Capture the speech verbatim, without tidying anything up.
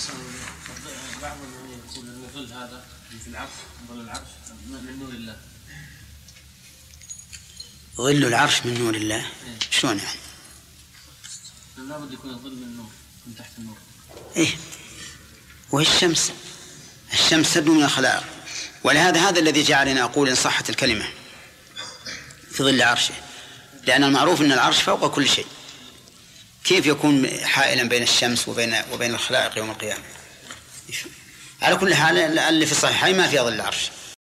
بعض من يقول ان الظل هذا في العرش، ظل العرش من نور الله. ظل العرش من نور الله؟ شلون يعني؟ لا بد يكون الظل من نور، من تحت النور. ايه، وهي الشمس، الشمس تدنو من الخلائق، ولهذا هذا الذي جعلنا أقول إن صحت الكلمة في ظل عرشه، لأن المعروف أن العرش فوق كل شيء، كيف يكون حائلا بين الشمس وبين وبين الخلائق يوم القيامة؟ على كل حال اللي في الصحيحين ما في ظل العرش.